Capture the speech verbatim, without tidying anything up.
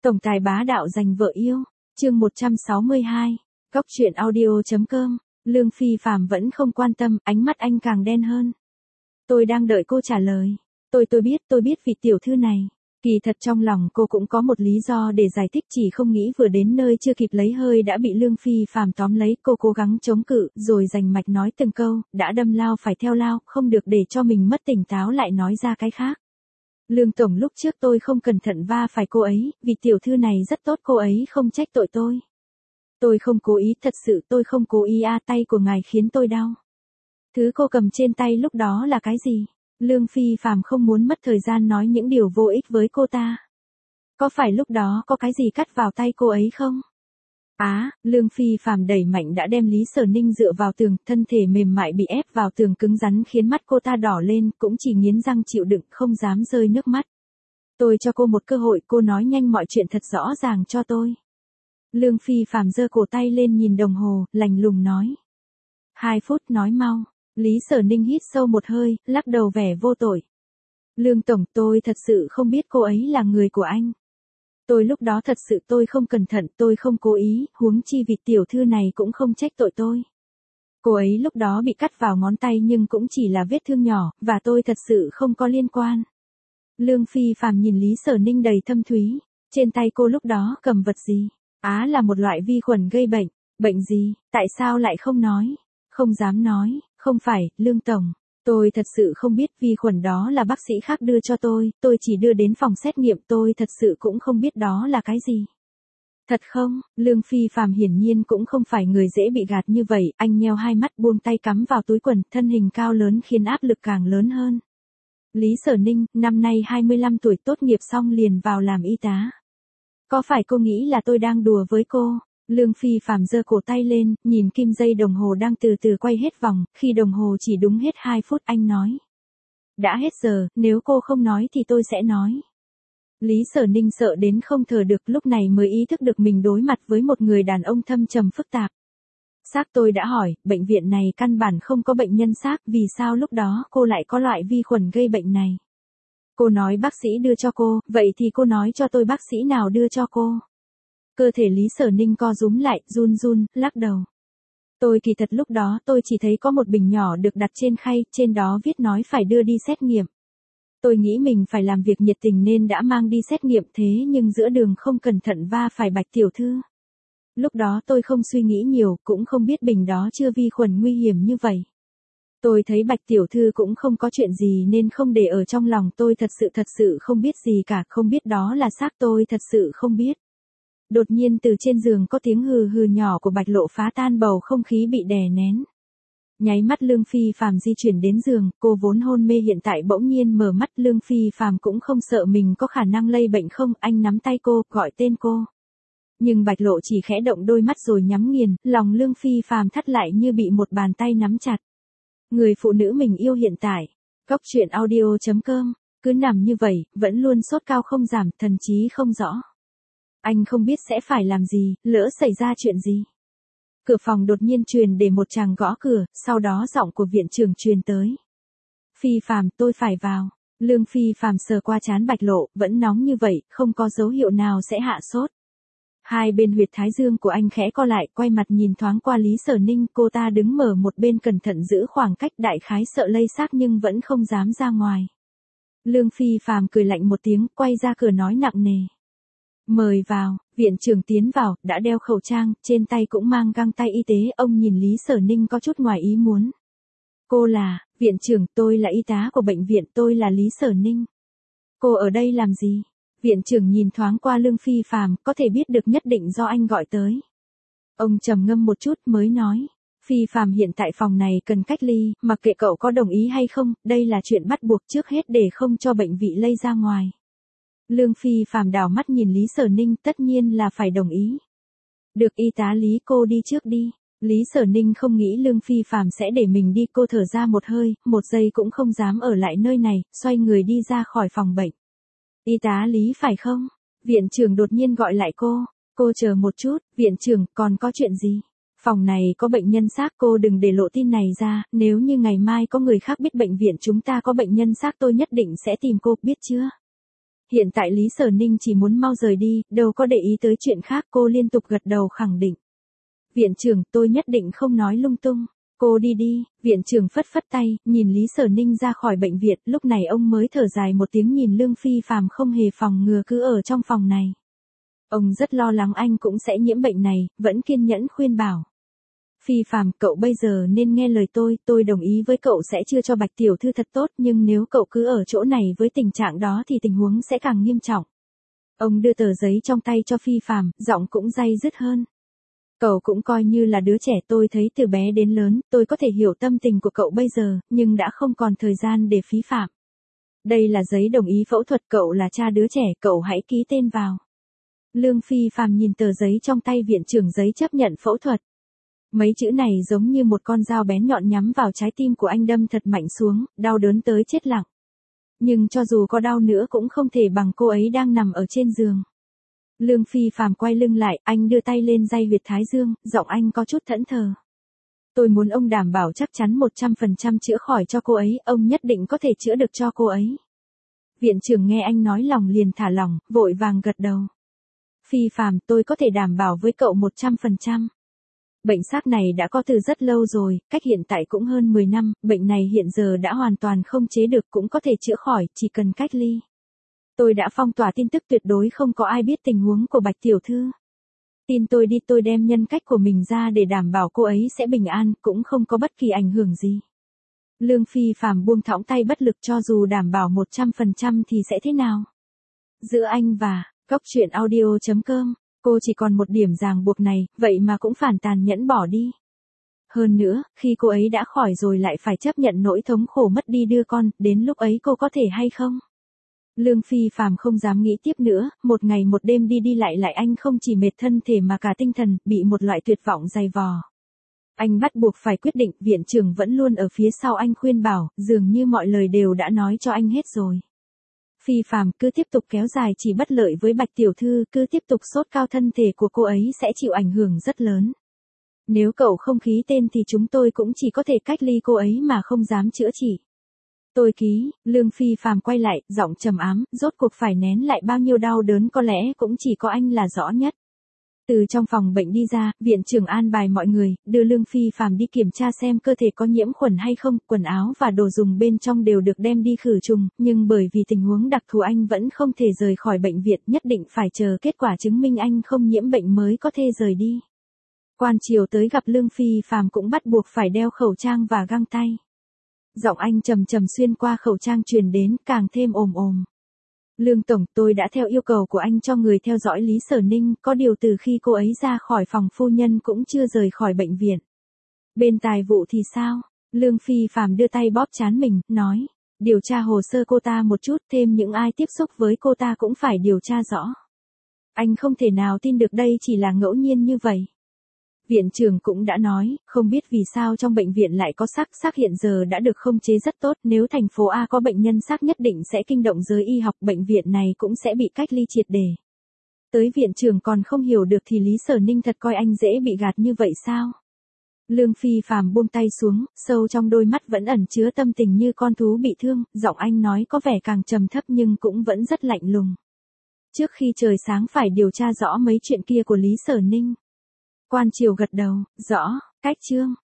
Tổng tài bá đạo giành vợ yêu, chương một trăm sáu mươi hai, Góc truyện audio.com, Lương Phi Phạm vẫn không quan tâm, ánh mắt anh càng đen hơn. Tôi đang đợi cô trả lời. Tôi tôi biết, tôi biết vị tiểu thư này. Kỳ thật trong lòng cô cũng có một lý do để giải thích, chỉ không nghĩ vừa đến nơi chưa kịp lấy hơi đã bị Lương Phi Phạm tóm lấy. Cô cố gắng chống cự, rồi rành mạch nói từng câu, đã đâm lao phải theo lao, không được để cho mình mất tỉnh táo lại nói ra cái khác. Lương Tổng, lúc trước tôi không cẩn thận va phải cô ấy, vị tiểu thư này rất tốt, cô ấy không trách tội tôi. Tôi không cố ý, thật sự tôi không cố ý a, tay của ngài khiến tôi đau. Thứ cô cầm trên tay lúc đó là cái gì? Lương Phi Phạm không muốn mất thời gian nói những điều vô ích với cô ta. Có phải lúc đó có cái gì cắt vào tay cô ấy không? Á, à, Lương Phi Phạm đẩy mạnh đã đem Lý Sở Ninh dựa vào tường, thân thể mềm mại bị ép vào tường cứng rắn khiến mắt cô ta đỏ lên, cũng chỉ nghiến răng chịu đựng, không dám rơi nước mắt. Tôi cho cô một cơ hội, cô nói nhanh mọi chuyện thật rõ ràng cho tôi. Lương Phi Phạm giơ cổ tay lên nhìn đồng hồ, lạnh lùng nói. Hai phút, nói mau. Lý Sở Ninh hít sâu một hơi, lắc đầu vẻ vô tội. Lương Tổng, tôi thật sự không biết cô ấy là người của anh. Tôi lúc đó thật sự tôi không cẩn thận, tôi không cố ý, huống chi vị tiểu thư này cũng không trách tội tôi. Cô ấy lúc đó bị cắt vào ngón tay nhưng cũng chỉ là vết thương nhỏ, và tôi thật sự không có liên quan. Lương Phi Phạm nhìn Lý Sở Ninh đầy thâm thúy, trên tay cô lúc đó cầm vật gì? Á, à, là một loại vi khuẩn gây bệnh. Bệnh gì, tại sao lại không nói? Không dám nói, không phải, Lương Tổng. Tôi thật sự không biết, vi khuẩn đó là bác sĩ khác đưa cho tôi, tôi chỉ đưa đến phòng xét nghiệm, tôi thật sự cũng không biết đó là cái gì. Thật không? Lương Phi Phạm hiển nhiên cũng không phải người dễ bị gạt như vậy, anh nheo hai mắt buông tay cắm vào túi quần, thân hình cao lớn khiến áp lực càng lớn hơn. Lý Sở Ninh, năm nay hai mươi lăm tuổi, tốt nghiệp xong liền vào làm y tá. Có phải cô nghĩ là tôi đang đùa với cô? Lương Phi Phạm giơ cổ tay lên, nhìn kim dây đồng hồ đang từ từ quay hết vòng, khi đồng hồ chỉ đúng hết hai phút anh nói. Đã hết giờ, nếu cô không nói thì tôi sẽ nói. Lý Sở Ninh sợ đến không thở được, lúc này mới ý thức được mình đối mặt với một người đàn ông thâm trầm phức tạp. Xác tôi đã hỏi, bệnh viện này căn bản không có bệnh nhân xác, vì sao lúc đó cô lại có loại vi khuẩn gây bệnh này? Cô nói bác sĩ đưa cho cô, vậy thì cô nói cho tôi bác sĩ nào đưa cho cô? Cơ thể Lý Sở Ninh co rúm lại, run run, lắc đầu. Tôi kỳ thật lúc đó tôi chỉ thấy có một bình nhỏ được đặt trên khay, trên đó viết nói phải đưa đi xét nghiệm. Tôi nghĩ mình phải làm việc nhiệt tình nên đã mang đi xét nghiệm, thế nhưng giữa đường không cẩn thận va phải Bạch tiểu thư. Lúc đó tôi không suy nghĩ nhiều, cũng không biết bình đó chưa vi khuẩn nguy hiểm như vậy. Tôi thấy Bạch tiểu thư cũng không có chuyện gì nên không để ở trong lòng, tôi thật sự thật sự không biết gì cả, không biết đó là xác, tôi thật sự không biết. Đột nhiên từ trên giường có tiếng hừ hừ nhỏ của Bạch Lộ phá tan bầu không khí bị đè nén. Nháy mắt Lương Phi Phạm di chuyển đến giường, cô vốn hôn mê hiện tại bỗng nhiên mở mắt. Lương Phi Phạm cũng không sợ mình có khả năng lây bệnh không, anh nắm tay cô, gọi tên cô. Nhưng Bạch Lộ chỉ khẽ động đôi mắt rồi nhắm nghiền, lòng Lương Phi Phạm thắt lại như bị một bàn tay nắm chặt. Người phụ nữ mình yêu hiện tại. Góc truyện audio.com, cứ nằm như vậy, vẫn luôn sốt cao không giảm, thần trí không rõ. Anh không biết sẽ phải làm gì, lỡ xảy ra chuyện gì. Cửa phòng đột nhiên truyền để một chàng gõ cửa, sau đó giọng của viện trưởng truyền tới. Phi Phạm, tôi phải vào. Lương Phi Phạm sờ qua trán Bạch Lộ, vẫn nóng như vậy, không có dấu hiệu nào sẽ hạ sốt. Hai bên huyệt thái dương của anh khẽ co lại, quay mặt nhìn thoáng qua Lý Sở Ninh, cô ta đứng mở một bên cẩn thận giữ khoảng cách, đại khái sợ lây xác nhưng vẫn không dám ra ngoài. Lương Phi Phạm cười lạnh một tiếng, quay ra cửa nói nặng nề. Mời vào. Viện trưởng tiến vào, đã đeo khẩu trang, trên tay cũng mang găng tay y tế, ông nhìn Lý Sở Ninh có chút ngoài ý muốn. Cô là, viện trưởng, tôi là y tá của bệnh viện, tôi là Lý Sở Ninh. Cô ở đây làm gì? Viện trưởng nhìn thoáng qua Lương Phi Phạm, có thể biết được nhất định do anh gọi tới. Ông trầm ngâm một chút mới nói. Phi Phạm, hiện tại phòng này cần cách ly, mặc kệ cậu có đồng ý hay không, đây là chuyện bắt buộc trước hết để không cho bệnh vị lây ra ngoài. Lương Phi Phạm đảo mắt nhìn Lý Sở Ninh, tất nhiên là phải đồng ý. Được, y tá Lý, cô đi trước đi. Lý Sở Ninh không nghĩ Lương Phi Phạm sẽ để mình đi, cô thở ra một hơi, một giây cũng không dám ở lại nơi này, xoay người đi ra khỏi phòng bệnh. Y tá Lý phải không? Viện trưởng đột nhiên gọi lại cô. Cô chờ một chút, viện trưởng, còn có chuyện gì? Phòng này có bệnh nhân xác, cô đừng để lộ tin này ra, nếu như ngày mai có người khác biết bệnh viện chúng ta có bệnh nhân xác tôi nhất định sẽ tìm cô, biết chưa? Hiện tại Lý Sở Ninh chỉ muốn mau rời đi, đâu có để ý tới chuyện khác, cô liên tục gật đầu khẳng định. Viện trưởng, tôi nhất định không nói lung tung. Cô đi đi, viện trưởng phất phất tay, nhìn Lý Sở Ninh ra khỏi bệnh viện, lúc này ông mới thở dài một tiếng nhìn Lương Phi Phàm không hề phòng ngừa cứ ở trong phòng này. Ông rất lo lắng anh cũng sẽ nhiễm bệnh này, vẫn kiên nhẫn khuyên bảo. Phi Phàm, cậu bây giờ nên nghe lời tôi, tôi đồng ý với cậu sẽ chưa cho Bạch Tiểu Thư thật tốt, nhưng nếu cậu cứ ở chỗ này với tình trạng đó thì tình huống sẽ càng nghiêm trọng. Ông đưa tờ giấy trong tay cho Phi Phàm, giọng cũng day dứt hơn. Cậu cũng coi như là đứa trẻ, tôi thấy từ bé đến lớn, tôi có thể hiểu tâm tình của cậu bây giờ, nhưng đã không còn thời gian để phí phạm. Đây là giấy đồng ý phẫu thuật, cậu là cha đứa trẻ, cậu hãy ký tên vào. Lương Phi Phàm nhìn tờ giấy trong tay viện trưởng, giấy chấp nhận phẫu thuật. Mấy chữ này giống như một con dao bén nhọn nhắm vào trái tim của anh, đâm thật mạnh xuống, đau đớn tới chết lặng. Nhưng cho dù có đau nữa cũng không thể bằng cô ấy đang nằm ở trên giường. Lương Phi Phàm quay lưng lại, anh đưa tay lên day huyệt thái dương, giọng anh có chút thẫn thờ. Tôi muốn ông đảm bảo chắc chắn một trăm phần trăm chữa khỏi cho cô ấy, ông nhất định có thể chữa được cho cô ấy. Viện trưởng nghe anh nói lòng liền thả lỏng, vội vàng gật đầu. Phi Phàm, tôi có thể đảm bảo với cậu một trăm phần trăm. Bệnh xác này đã có từ rất lâu rồi, cách hiện tại cũng hơn mười năm, bệnh này hiện giờ đã hoàn toàn không chế được, cũng có thể chữa khỏi, chỉ cần cách ly. Tôi đã phong tỏa tin tức, tuyệt đối không có ai biết tình huống của Bạch Tiểu Thư. Tin tôi đi, tôi đem nhân cách của mình ra để đảm bảo cô ấy sẽ bình an, cũng không có bất kỳ ảnh hưởng gì. Lương Phi Phàm buông thõng tay bất lực, cho dù đảm bảo một trăm phần trăm thì sẽ thế nào? Giữa anh và Cóc Truyện Audio chấm com, cô chỉ còn một điểm ràng buộc này, vậy mà cũng phản tàn nhẫn bỏ đi. Hơn nữa, khi cô ấy đã khỏi rồi lại phải chấp nhận nỗi thống khổ mất đi đứa con, đến lúc ấy cô có thể hay không? Lương Phi Phàm không dám nghĩ tiếp nữa, một ngày một đêm đi đi lại lại, anh không chỉ mệt thân thể mà cả tinh thần, bị một loại tuyệt vọng dày vò. Anh bắt buộc phải quyết định, viện trưởng vẫn luôn ở phía sau anh khuyên bảo, dường như mọi lời đều đã nói cho anh hết rồi. Phi Phàm, cứ tiếp tục kéo dài chỉ bất lợi với Bạch Tiểu Thư, cứ tiếp tục sốt cao, thân thể của cô ấy sẽ chịu ảnh hưởng rất lớn. Nếu cậu không ký tên thì chúng tôi cũng chỉ có thể cách ly cô ấy mà không dám chữa trị. Tôi ký. Lương Phi Phàm quay lại, giọng trầm ám, rốt cuộc phải nén lại bao nhiêu đau đớn có lẽ cũng chỉ có anh là rõ nhất. Từ trong phòng bệnh đi ra, viện trưởng an bài mọi người, đưa Lương Phi Phàm đi kiểm tra xem cơ thể có nhiễm khuẩn hay không, quần áo và đồ dùng bên trong đều được đem đi khử trùng, nhưng bởi vì tình huống đặc thù anh vẫn không thể rời khỏi bệnh viện, nhất định phải chờ kết quả chứng minh anh không nhiễm bệnh mới có thể rời đi. Quan triều tới gặp Lương Phi Phàm cũng bắt buộc phải đeo khẩu trang và găng tay. Giọng anh trầm trầm xuyên qua khẩu trang truyền đến, càng thêm ồm ồm. Lương Tổng, tôi đã theo yêu cầu của anh cho người theo dõi Lý Sở Ninh, có điều từ khi cô ấy ra khỏi phòng phu nhân cũng chưa rời khỏi bệnh viện. Bên tài vụ thì sao? Lương Phi Phàm đưa tay bóp trán mình, nói. Điều tra hồ sơ cô ta một chút, thêm những ai tiếp xúc với cô ta cũng phải điều tra rõ. Anh không thể nào tin được đây chỉ là ngẫu nhiên như vậy. Viện trưởng cũng đã nói, không biết vì sao trong bệnh viện lại có xác, xác hiện giờ đã được khống chế rất tốt, nếu thành phố A có bệnh nhân xác nhất định sẽ kinh động giới y học, bệnh viện này cũng sẽ bị cách ly triệt để. Tới viện trưởng còn không hiểu được thì Lý Sở Ninh thật coi anh dễ bị gạt như vậy sao? Lương Phi Phàm buông tay xuống, sâu trong đôi mắt vẫn ẩn chứa tâm tình như con thú bị thương, giọng anh nói có vẻ càng trầm thấp nhưng cũng vẫn rất lạnh lùng. Trước khi trời sáng phải điều tra rõ mấy chuyện kia của Lý Sở Ninh. Quan triều gật đầu, rõ, cách chương.